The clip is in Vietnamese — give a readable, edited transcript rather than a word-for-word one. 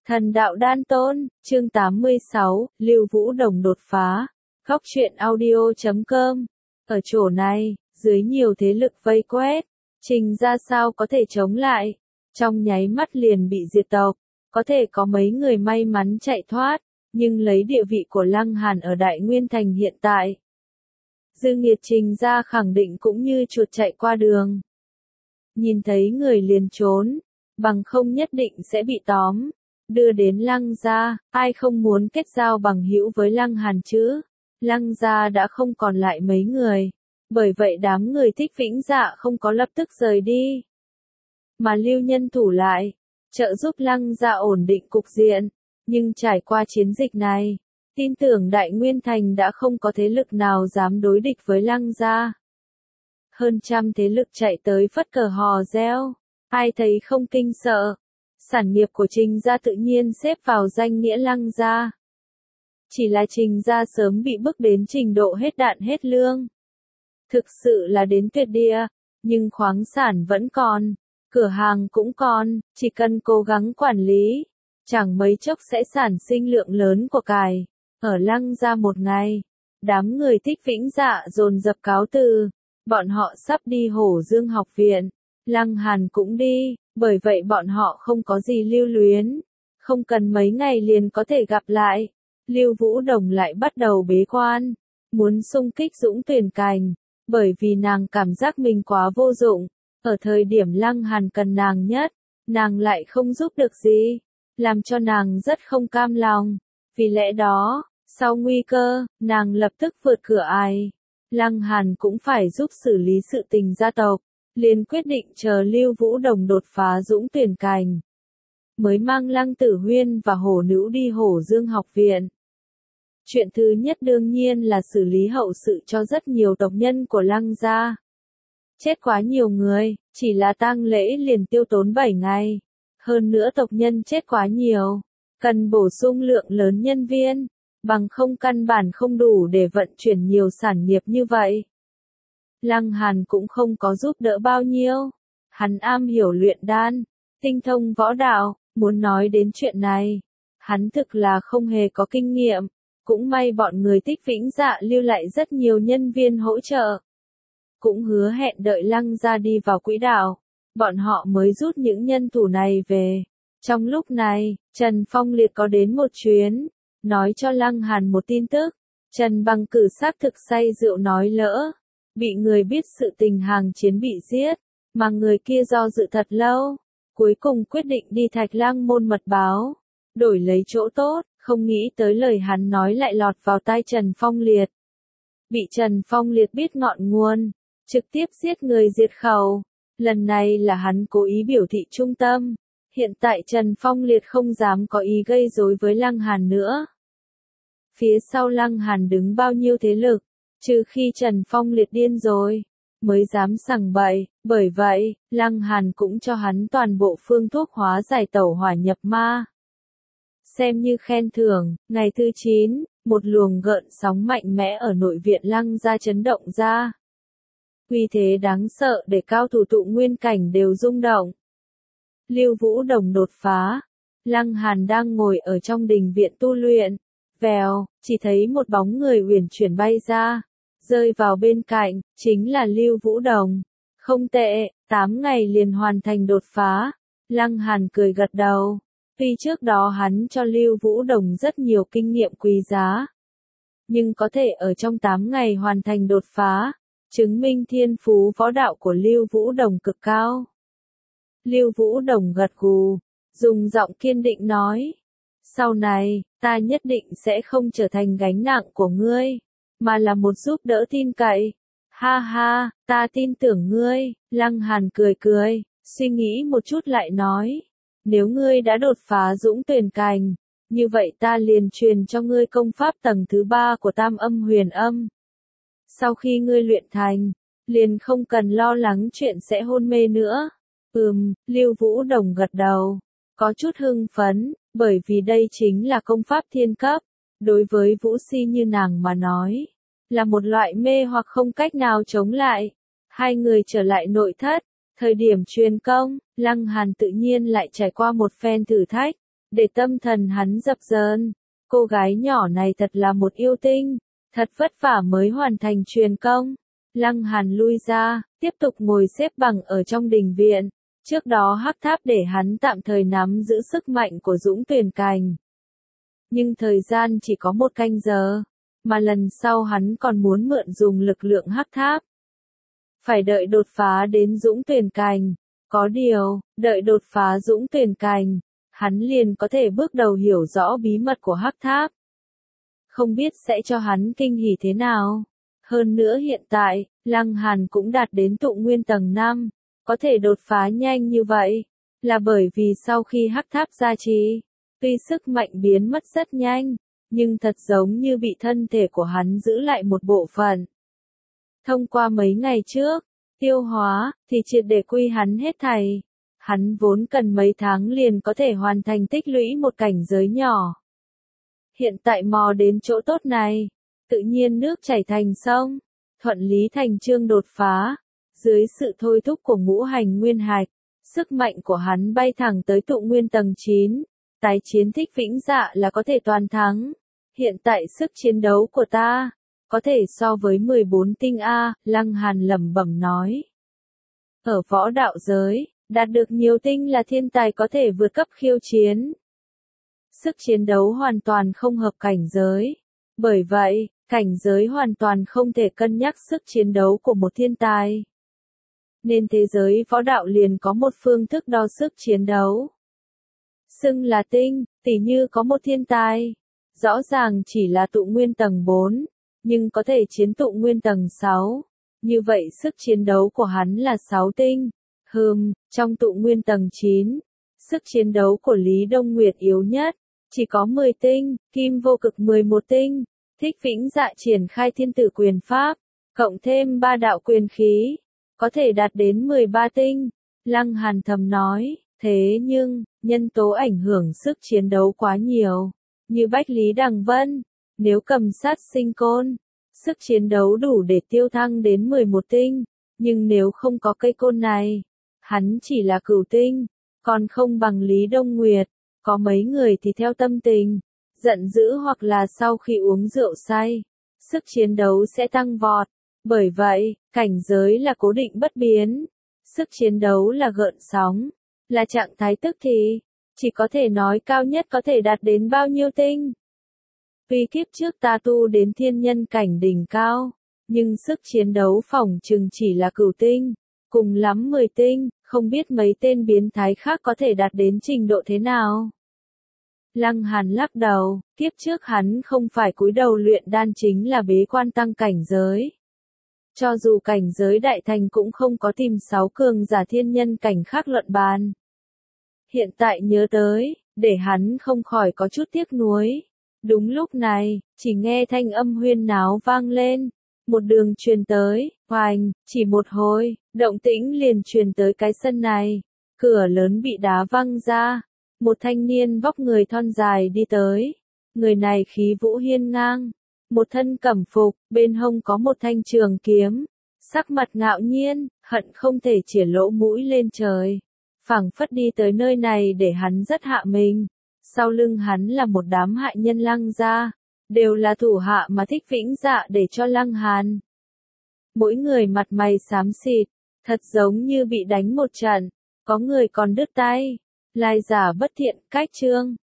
Thần đạo đan tôn, chương 86, Lưu Vũ Đồng đột phá. Góc truyện audio.com. Ở chỗ này, dưới nhiều thế lực vây quét, Trình ra sao có thể chống lại. Trong nháy mắt liền bị diệt tộc, có thể có mấy người may mắn chạy thoát, nhưng lấy địa vị của Lăng Hàn ở Đại Nguyên Thành hiện tại. Dư nghiệt Trình ra khẳng định cũng như chuột chạy qua đường. Nhìn thấy người liền trốn, bằng không nhất định sẽ bị tóm. Đưa đến Lăng gia, ai không muốn kết giao bằng hữu với Lăng Hàn chứ? Lăng gia đã không còn lại mấy người. Bởi vậy đám người Thích Vĩnh Dạ không có lập tức rời đi, mà lưu nhân thủ lại, trợ giúp Lăng gia ổn định cục diện. Nhưng trải qua chiến dịch này, tin tưởng Đại Nguyên Thành đã không có thế lực nào dám đối địch với Lăng gia. Hơn trăm thế lực chạy tới phất cờ hò reo, ai thấy không kinh sợ. Sản nghiệp của Trình gia tự nhiên xếp vào danh nghĩa Lăng gia. Chỉ là Trình gia sớm bị bức đến trình độ hết đạn hết lương. Thực sự là đến tuyệt địa, nhưng khoáng sản vẫn còn, cửa hàng cũng còn, chỉ cần cố gắng quản lý, chẳng mấy chốc sẽ sản sinh lượng lớn của cải. Ở Lăng gia một ngày, đám người Thích Vĩnh Dạ dồn dập cáo từ, bọn họ sắp đi Hổ Dương học viện, Lăng Hàn cũng đi. Bởi vậy bọn họ không có gì lưu luyến, không cần mấy ngày liền có thể gặp lại. Lưu Vũ Đồng lại bắt đầu bế quan, muốn xung kích Dũng Tuyển Cảnh, bởi vì nàng cảm giác mình quá vô dụng, ở thời điểm Lăng Hàn cần nàng nhất, nàng lại không giúp được gì, làm cho nàng rất không cam lòng. Vì lẽ đó, sau nguy cơ, nàng lập tức vượt cửa ải. Lăng Hàn cũng phải giúp xử lý sự tình gia tộc. Liền quyết định chờ Lưu Vũ Đồng đột phá Dũng Tuyển Cảnh, mới mang Lăng Tử Huyên và Hổ Nữ đi Hổ Dương học viện. Chuyện thứ nhất đương nhiên là xử lý hậu sự cho rất nhiều tộc nhân của Lăng gia. Chết quá nhiều người, chỉ là tang lễ liền tiêu tốn 7 ngày. Hơn nữa tộc nhân chết quá nhiều, cần bổ sung lượng lớn nhân viên, bằng không căn bản không đủ để vận chuyển nhiều sản nghiệp như vậy. Lăng Hàn cũng không có giúp đỡ bao nhiêu. Hắn am hiểu luyện đan, tinh thông võ đạo, muốn nói đến chuyện này, hắn thực là không hề có kinh nghiệm. Cũng may bọn người Thích Vĩnh Dạ lưu lại rất nhiều nhân viên hỗ trợ. Cũng hứa hẹn đợi Lăng gia đi vào quỹ đạo, bọn họ mới rút những nhân thủ này về. Trong lúc này, Trần Phong Liệt có đến một chuyến, nói cho Lăng Hàn một tin tức. Trần Bằng Cử xác thực say rượu nói lỡ. Bị người biết sự tình hàng chiến bị giết, mà người kia do dự thật lâu, cuối cùng quyết định đi Thạch Lang môn mật báo, đổi lấy chỗ tốt, không nghĩ tới lời hắn nói lại lọt vào tai Trần Phong Liệt. Bị Trần Phong Liệt biết ngọn nguồn, trực tiếp giết người diệt khẩu. Lần này là hắn cố ý biểu thị trung tâm, hiện tại Trần Phong Liệt không dám có ý gây rối với Lăng Hàn nữa. Phía sau Lăng Hàn đứng bao nhiêu thế lực, trừ khi Trần Phong Liệt điên rồi, mới dám sằng bậy. Bởi vậy, Lăng Hàn cũng cho hắn toàn bộ phương thuốc hóa giải tẩu hỏa nhập ma. Xem như khen thưởng, ngày thứ 9, một luồng gợn sóng mạnh mẽ ở nội viện Lăng gia chấn động ra. Uy thế đáng sợ để cao thủ tụ nguyên cảnh đều rung động. Lưu Vũ Đồng đột phá, Lăng Hàn đang ngồi ở trong đình viện tu luyện. Vèo, chỉ thấy một bóng người uyển chuyển bay ra, rơi vào bên cạnh, chính là Lưu Vũ Đồng. Không tệ, 8 ngày liền hoàn thành đột phá. Lăng Hàn cười gật đầu. Tuy trước đó hắn cho Lưu Vũ Đồng rất nhiều kinh nghiệm quý giá, nhưng có thể ở trong 8 ngày hoàn thành đột phá, chứng minh thiên phú võ đạo của Lưu Vũ Đồng cực cao. Lưu Vũ Đồng gật gù, dùng giọng kiên định nói. Sau này, ta nhất định sẽ không trở thành gánh nặng của ngươi, mà là một giúp đỡ tin cậy. Ha ha, ta tin tưởng ngươi. Lăng Hàn cười cười, suy nghĩ một chút lại nói. Nếu ngươi đã đột phá Dũng Tuyển Cảnh, như vậy ta liền truyền cho ngươi công pháp tầng thứ 3 của Tam Âm Huyền Âm. Sau khi ngươi luyện thành, liền không cần lo lắng chuyện sẽ hôn mê nữa. Lưu Vũ Đồng gật đầu, có chút hưng phấn, bởi vì đây chính là công pháp thiên cấp, đối với Vũ Si như nàng mà nói, là một loại mê hoặc không cách nào chống lại. Hai người trở lại nội thất, thời điểm truyền công, Lăng Hàn tự nhiên lại trải qua một phen thử thách, để tâm thần hắn dập dờn. Cô gái nhỏ này thật là một yêu tinh, thật vất vả mới hoàn thành truyền công. Lăng Hàn lui ra, tiếp tục ngồi xếp bằng ở trong đình viện. Trước đó hắc tháp để hắn tạm thời nắm giữ sức mạnh của Dũng Tuyển Cành. Nhưng thời gian chỉ có 1 canh giờ, mà lần sau hắn còn muốn mượn dùng lực lượng hắc tháp. Phải đợi đột phá đến Dũng Tuyển Cành. Có điều, đợi đột phá Dũng Tuyển Cành, hắn liền có thể bước đầu hiểu rõ bí mật của hắc tháp. Không biết sẽ cho hắn kinh hỉ thế nào. Hơn nữa hiện tại, Lăng Hàn cũng đạt đến tụ nguyên tầng 5, có thể đột phá nhanh như vậy, là bởi vì sau khi hắc tháp gia trì, tuy sức mạnh biến mất rất nhanh, nhưng thật giống như bị thân thể của hắn giữ lại một bộ phận. Thông qua mấy ngày trước, tiêu hóa, thì triệt để quy hắn hết thảy. Hắn vốn cần mấy tháng liền có thể hoàn thành tích lũy một cảnh giới nhỏ. Hiện tại mò đến chỗ tốt này, tự nhiên nước chảy thành sông, thuận lý thành chương đột phá. Dưới sự thôi thúc của ngũ hành nguyên hạch, sức mạnh của hắn bay thẳng tới tụ nguyên tầng 9. Tái chiến Thích Vĩnh Dạ là có thể toàn thắng. Hiện tại sức chiến đấu của ta, có thể so với 14 tinh A, Lăng Hàn lẩm bẩm nói. Ở võ đạo giới, đạt được nhiều tinh là thiên tài có thể vượt cấp khiêu chiến. Sức chiến đấu hoàn toàn không hợp cảnh giới. Bởi vậy, cảnh giới hoàn toàn không thể cân nhắc sức chiến đấu của một thiên tài. Nên thế giới võ đạo liền có một phương thức đo sức chiến đấu. Xưng là tinh, tỉ như có một thiên tài. Rõ ràng chỉ là tụ nguyên tầng 4, nhưng có thể chiến tụ nguyên tầng 6. Như vậy sức chiến đấu của hắn là 6 tinh. Trong tụ nguyên tầng 9, sức chiến đấu của Lý Đông Nguyệt yếu nhất, chỉ có 10 tinh, Kim Vô Cực 11 tinh. Thích Vĩnh Dạ triển khai thiên tử quyền pháp, cộng thêm 3 đạo quyền khí, có thể đạt đến 13 tinh. Lăng Hàn thầm nói, thế nhưng, nhân tố ảnh hưởng sức chiến đấu quá nhiều, như Bách Lý Đằng Vân, nếu cầm sát sinh côn, sức chiến đấu đủ để tiêu thăng đến 11 tinh, nhưng nếu không có cây côn này, hắn chỉ là cửu tinh, còn không bằng Lý Đông Nguyệt. Có mấy người thì theo tâm tình, giận dữ hoặc là sau khi uống rượu say, sức chiến đấu sẽ tăng vọt. Bởi vậy, cảnh giới là cố định bất biến, sức chiến đấu là gợn sóng, là trạng thái tức thì, chỉ có thể nói cao nhất có thể đạt đến bao nhiêu tinh. Vì kiếp trước ta tu đến thiên nhân cảnh đỉnh cao, nhưng sức chiến đấu phỏng chừng chỉ là cửu tinh, cùng lắm 10 tinh, không biết mấy tên biến thái khác có thể đạt đến trình độ thế nào. Lăng Hàn lắc đầu, kiếp trước hắn không phải cúi đầu luyện đan chính là bế quan tăng cảnh giới. Cho dù cảnh giới đại thành cũng không có tìm 6 cường giả thiên nhân cảnh khác luận bàn. Hiện tại nhớ tới, để hắn không khỏi có chút tiếc nuối. Đúng lúc này, chỉ nghe thanh âm huyên náo vang lên. Một đường truyền tới, hoành, chỉ một hồi, động tĩnh liền truyền tới cái sân này. Cửa lớn bị đá văng ra. Một thanh niên vóc người thon dài đi tới. Người này khí vũ hiên ngang. Một thân cẩm phục, bên hông có một thanh trường kiếm. Sắc mặt ngạo nhiên, hận không thể chĩa lỗ mũi lên trời. Phảng phất đi tới nơi này để hắn rất hạ mình. Sau lưng hắn là một đám hại nhân Lăng gia, đều là thủ hạ mà Thích Vĩnh Dạ để cho Lăng Hàn. Mỗi người mặt mày xám xịt, thật giống như bị đánh một trận, có người còn đứt tay. Lai giả bất thiện, cách chương.